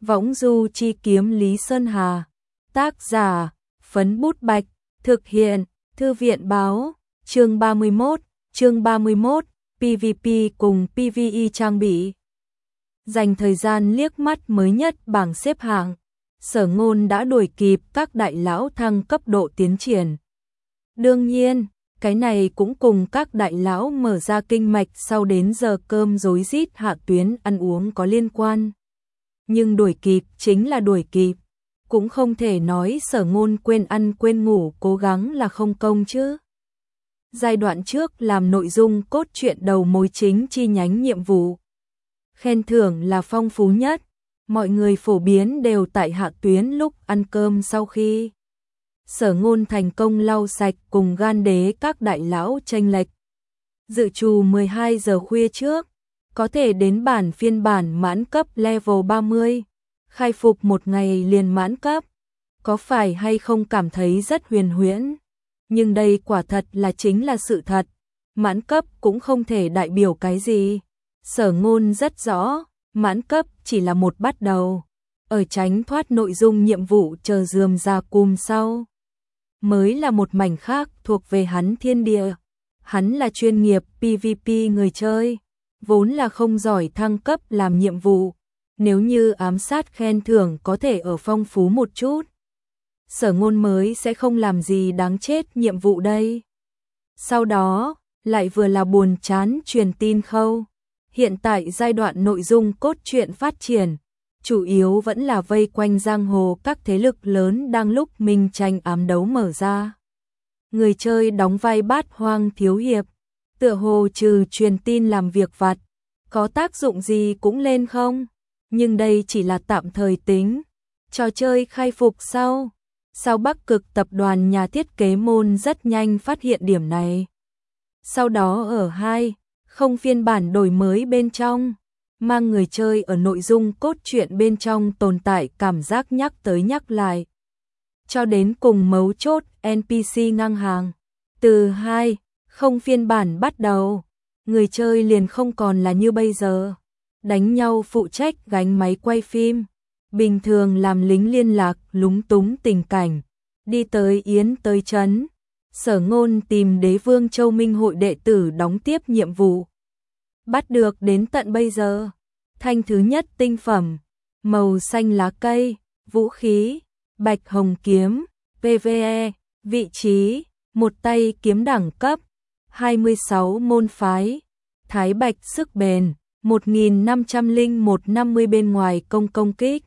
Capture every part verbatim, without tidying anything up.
Võng du chi kiếm Lý Sơn Hà. Tác giả, Phấn Bút Bạch. Thực hiện, Thư viện báo. Chương ba mươi mốt, chương ba mươi mốt, pê vê pê cùng pê vê e trang bị. Dành thời gian liếc mắt mới nhất bảng xếp hạng, Sở Ngôn đã đuổi kịp các đại lão thăng cấp độ tiến triển. Đương nhiên, cái này cũng cùng các đại lão mở ra kinh mạch sau đến giờ cơm rối rít hạ tuyến ăn uống có liên quan. Nhưng đuổi kịp chính là đuổi kịp, cũng không thể nói Sở Ngôn quên ăn quên ngủ cố gắng là không công chứ. Giai đoạn trước làm nội dung cốt truyện đầu mối chính chi nhánh nhiệm vụ. Khen thưởng là phong phú nhất, mọi người phổ biến đều tại hạ tuyến lúc ăn cơm sau khi Sở Ngôn thành công lau sạch cùng gan đế các đại lão chênh lệch. Dự trù mười hai giờ khuya trước, có thể đến bản phiên bản mãn cấp level ba mươi, khai phục một ngày liền mãn cấp, có phải hay không cảm thấy rất huyền huyễn? Nhưng đây quả thật là chính là sự thật, mãn cấp cũng không thể đại biểu cái gì. Sở Ngôn rất rõ, mãn cấp chỉ là một bắt đầu, ở tránh thoát nội dung nhiệm vụ chờ rườm rà cùm sau. Mới là một mảnh khác thuộc về hắn thiên địa, hắn là chuyên nghiệp pê vê pê người chơi, vốn là không giỏi thăng cấp làm nhiệm vụ, nếu như ám sát khen thưởng có thể ở phong phú một chút. Sở Ngôn mới sẽ không làm gì đáng chết nhiệm vụ đây. Sau đó, lại vừa là buồn chán truyền tin khâu. Hiện tại giai đoạn nội dung cốt truyện phát triển, chủ yếu vẫn là vây quanh giang hồ các thế lực lớn đang lúc minh tranh ám đấu mở ra. Người chơi đóng vai Bát Hoang thiếu hiệp, tựa hồ trừ truyền tin làm việc vặt, có tác dụng gì cũng lên không? Nhưng đây chỉ là tạm thời tính, trò chơi khai phục sau. Sau Bắc Cực tập đoàn nhà thiết kế môn rất nhanh phát hiện điểm này. Sau đó ở hai, không phiên bản đổi mới bên trong, mang người chơi ở nội dung cốt truyện bên trong tồn tại cảm giác nhắc tới nhắc lại. Cho đến cùng mấu chốt en pê xê ngang hàng. Từ hai, không phiên bản bắt đầu, người chơi liền không còn là như bây giờ. Đánh nhau phụ trách gánh máy quay phim. Bình thường làm lính liên lạc lúng túng tình cảnh, đi tới yến tới trấn, Sở Ngôn tìm Đế Vương Châu Minh hội đệ tử đóng tiếp nhiệm vụ. Bắt được đến tận bây giờ, thanh thứ nhất tinh phẩm, màu xanh lá cây, vũ khí, bạch hồng kiếm, pê vê e, vị trí, một tay kiếm đẳng cấp, hai mươi sáu môn phái, thái bạch sức bền, một nghìn năm trăm lẻ một năm mươi bên ngoài công công kích.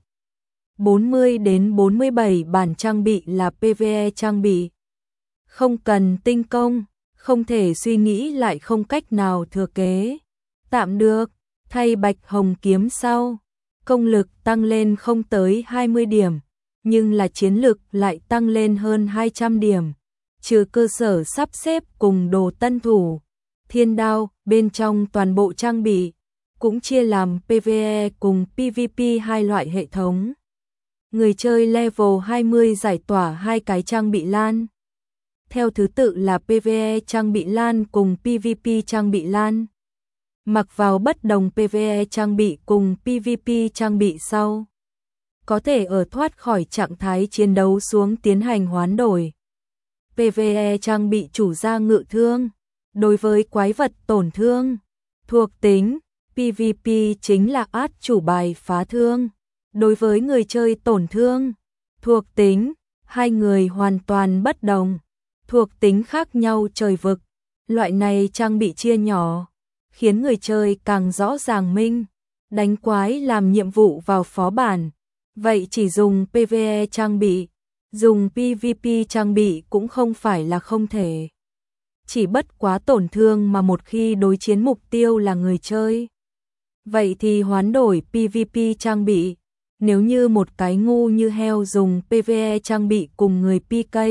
bốn mươi đến bốn mươi bảy bản trang bị là pê vê e trang bị. Không cần tinh công, không thể suy nghĩ lại không cách nào thừa kế. Tạm được, thay bạch hồng kiếm sau, công lực tăng lên không tới hai mươi điểm, nhưng là chiến lực lại tăng lên hơn hai trăm điểm. Trừ cơ sở sắp xếp cùng đồ tân thủ, thiên đao bên trong toàn bộ trang bị, cũng chia làm pê vê e cùng pê vê pê hai loại hệ thống. Người chơi level hai mươi giải tỏa hai cái trang bị LAN. Theo thứ tự là pê vê e trang bị LAN cùng pê vê pê trang bị LAN. Mặc vào bất đồng pê vê e trang bị cùng pê vê pê trang bị sau, có thể ở thoát khỏi trạng thái chiến đấu xuống tiến hành hoán đổi. pê vê e trang bị chủ gia ngự thương, đối với quái vật tổn thương, thuộc tính, pê vê pê chính là át chủ bài phá thương. Đối với người chơi tổn thương, thuộc tính, hai người hoàn toàn bất đồng, thuộc tính khác nhau trời vực. Loại này trang bị chia nhỏ, khiến người chơi càng rõ ràng minh. Đánh quái làm nhiệm vụ vào phó bản, vậy chỉ dùng pê vê e trang bị, dùng pê vê pê trang bị cũng không phải là không thể. Chỉ bất quá tổn thương mà một khi đối chiến mục tiêu là người chơi, vậy thì hoán đổi pê vê pê trang bị. Nếu như một cái ngu như heo dùng pê vê e trang bị cùng người pê ca,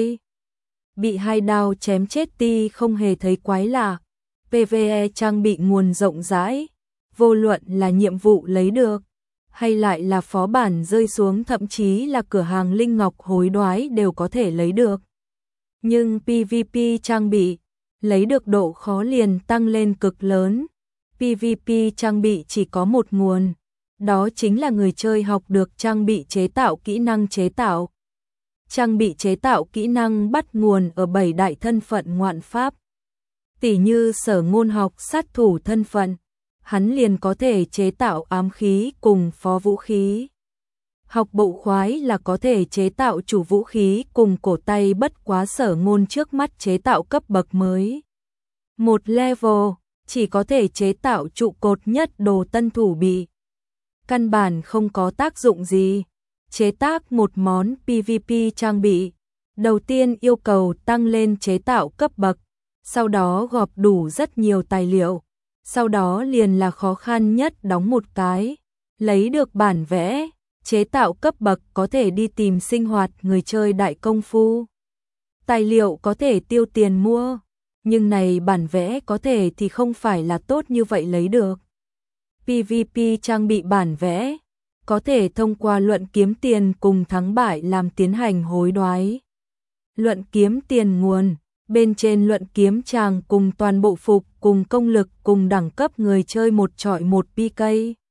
bị hai đao chém chết ti không hề thấy quái lạ. pê vê e trang bị nguồn rộng rãi, vô luận là nhiệm vụ lấy được, hay lại là phó bản rơi xuống, thậm chí là cửa hàng linh ngọc hối đoái đều có thể lấy được. Nhưng pê vê pê trang bị, lấy được độ khó liền tăng lên cực lớn. pê vê pê trang bị chỉ có một nguồn, đó chính là người chơi học được trang bị chế tạo kỹ năng chế tạo. Trang bị chế tạo kỹ năng bắt nguồn ở bảy đại thân phận ngoạn pháp. Tỉ như Sở Ngôn học sát thủ thân phận, hắn liền có thể chế tạo ám khí cùng phó vũ khí. Học bộ khoái là có thể chế tạo chủ vũ khí cùng cổ tay, bất quá Sở Ngôn trước mắt chế tạo cấp bậc mới. Một level, chỉ có thể chế tạo trụ cột nhất đồ tân thủ bị. Căn bản không có tác dụng gì. Chế tác một món pê vê pê trang bị, đầu tiên yêu cầu tăng lên chế tạo cấp bậc, sau đó gộp đủ rất nhiều tài liệu, sau đó liền là khó khăn nhất đóng một cái, lấy được bản vẽ, chế tạo cấp bậc có thể đi tìm sinh hoạt người chơi đại công phu. Tài liệu có thể tiêu tiền mua, nhưng này bản vẽ có thể thì không phải là tốt như vậy lấy được. pê vê pê trang bị bản vẽ có thể thông qua luận kiếm tiền cùng thắng bại làm tiến hành hối đoái. Luận kiếm tiền nguồn, bên trên luận kiếm tràng cùng toàn bộ phục cùng công lực cùng đẳng cấp người chơi một chọi một pê ca.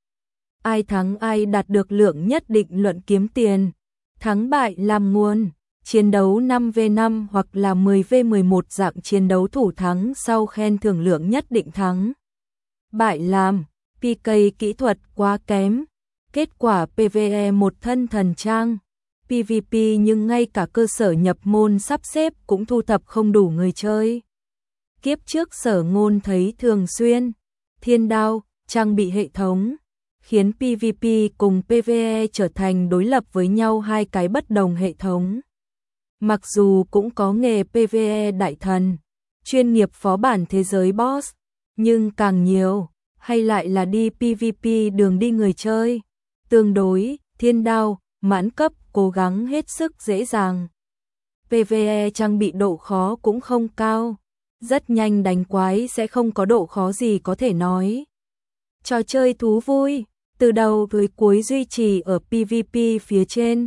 Ai thắng ai đạt được lượng nhất định luận kiếm tiền. Thắng bại làm nguồn, chiến đấu năm vs năm hoặc là mười vs mười một dạng chiến đấu thủ thắng sau khen thưởng lượng nhất định thắng. Bại làm, pê ca kỹ thuật quá kém. Kết quả pê vê e một thân thần trang, pê vê pê nhưng ngay cả cơ sở nhập môn sắp xếp cũng thu thập không đủ người chơi. Kiếp trước Sở Ngôn thấy thường xuyên, thiên đao, trang bị hệ thống, khiến pê vê pê cùng pê vê e trở thành đối lập với nhau hai cái bất đồng hệ thống. Mặc dù cũng có nghề pê vê e đại thần, chuyên nghiệp phó bản thế giới boss, nhưng càng nhiều, hay lại là đi pê vê pê đường đi người chơi. Tương đối, thiên đao, mãn cấp, cố gắng hết sức dễ dàng. pê vê e trang bị độ khó cũng không cao, rất nhanh đánh quái sẽ không có độ khó gì có thể nói. Trò chơi thú vui, từ đầu tới cuối duy trì ở pê vê pê phía trên.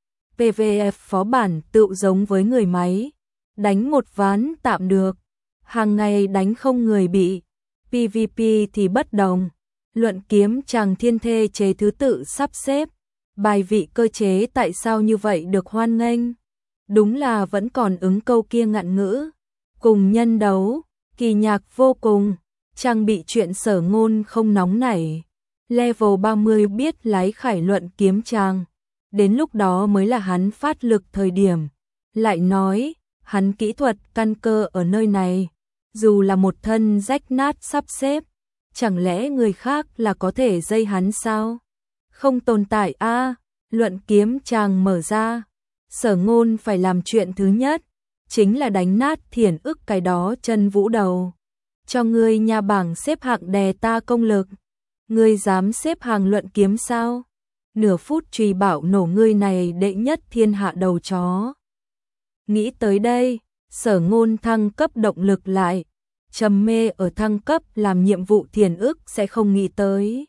pê vê e phó bản tự giống với người máy, đánh một ván tạm được, hàng ngày đánh không người bị. pê vê pê thì bất đồng. Luận kiếm chàng thiên thê chế thứ tự sắp xếp, bài vị cơ chế tại sao như vậy được hoan nghênh. Đúng là vẫn còn ứng câu kia ngạn ngữ. Cùng nhân đấu, kỳ nhạc vô cùng, trang bị chuyện Sở Ngôn không nóng nảy. Level ba mươi biết lái khải luận kiếm chàng, đến lúc đó mới là hắn phát lực thời điểm. Lại nói, hắn kỹ thuật căn cơ ở nơi này, dù là một thân rách nát sắp xếp. Chẳng lẽ người khác là có thể dây hắn sao? Không tồn tại a. À, luận kiếm chàng mở ra, Sở Ngôn phải làm chuyện thứ nhất, chính là đánh nát thiền ức cái đó chân vũ đầu. Cho ngươi nhà bảng xếp hạng đè ta công lực. Ngươi dám xếp hàng luận kiếm sao? Nửa phút truy bảo nổ ngươi này đệ nhất thiên hạ đầu chó. Nghĩ tới đây, Sở Ngôn thăng cấp động lực lại. Trầm mê ở thăng cấp làm nhiệm vụ thiền ức sẽ không nghĩ tới.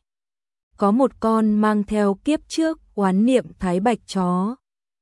Có một con mang theo kiếp trước oán niệm thái bạch chó.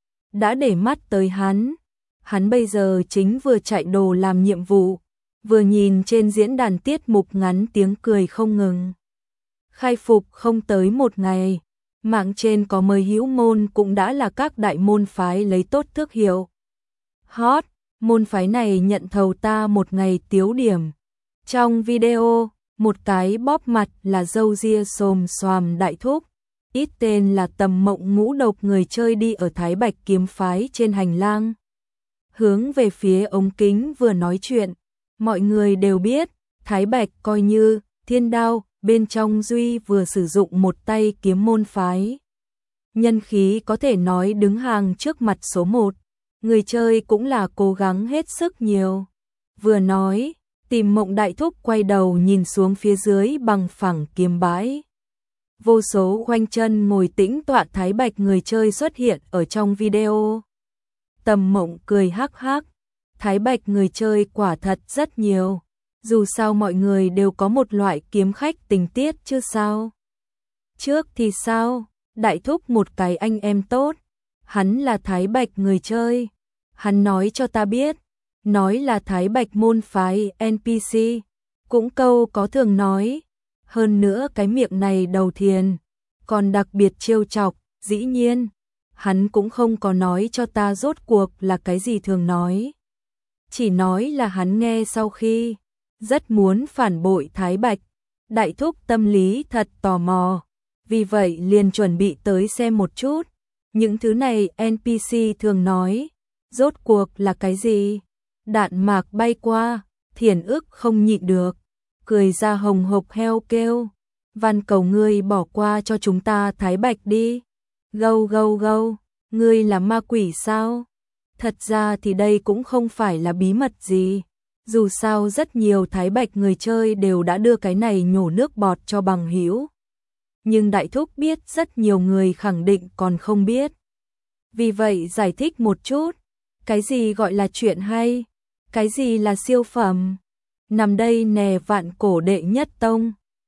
Đã để mắt tới hắn. Hắn bây giờ chính vừa chạy đồ làm nhiệm vụ, vừa nhìn trên diễn đàn tiết mục ngắn tiếng cười không ngừng. Khai phục không tới một ngày, mạng trên có mời hữu môn cũng đã là các đại môn phái lấy tốt thước hiệu. Hot! Môn phái này nhận thầu ta một ngày tiếu điểm. Trong video, một cái bóp mặt là râu ria xồm xoàm đại thúc, ít tên là Tầm Mộng ngũ độc người chơi đi ở Thái Bạch kiếm phái trên hành lang. Hướng về phía ống kính vừa nói chuyện, mọi người đều biết, Thái Bạch coi như thiên đao, bên trong Duy vừa sử dụng một tay kiếm môn phái. Nhân khí có thể nói đứng hàng trước mặt số một. Người chơi cũng là cố gắng hết sức nhiều. Vừa nói, Tìm Mộng đại thúc quay đầu nhìn xuống phía dưới bằng phẳng kiếm bãi. Vô số khoanh chân ngồi tĩnh tọa Thái Bạch người chơi xuất hiện ở trong video. Tầm Mộng cười hắc hắc. Thái Bạch người chơi quả thật rất nhiều. Dù sao mọi người đều có một loại kiếm khách tình tiết chứ sao. Trước thì sao, đại thúc một cái anh em tốt. Hắn là Thái Bạch người chơi. Hắn nói cho ta biết, nói là Thái Bạch môn phái en pê xê, cũng câu có thường nói. Hơn nữa cái miệng này đầu thiền, còn đặc biệt trêu chọc, dĩ nhiên, hắn cũng không có nói cho ta rốt cuộc là cái gì thường nói. Chỉ nói là hắn nghe sau khi rất muốn phản bội Thái Bạch, đại thúc tâm lý thật tò mò, vì vậy liền chuẩn bị tới xem một chút. Những thứ này en pê xê thường nói, rốt cuộc là cái gì? Đạn mạc bay qua, Thiển ức không nhịn được, cười ra hồng hộc heo kêu, van cầu ngươi bỏ qua cho chúng ta Thái Bạch đi. Gâu gâu gâu, ngươi là ma quỷ sao? Thật ra thì đây cũng không phải là bí mật gì. Dù sao rất nhiều Thái Bạch người chơi đều đã đưa cái này nhổ nước bọt cho bằng hữu. Nhưng đại thúc biết rất nhiều người khẳng định còn không biết. Vì vậy giải thích một chút, cái gì gọi là chuyện hay, cái gì là siêu phẩm. Nằm đây nè vạn cổ đệ nhất tông,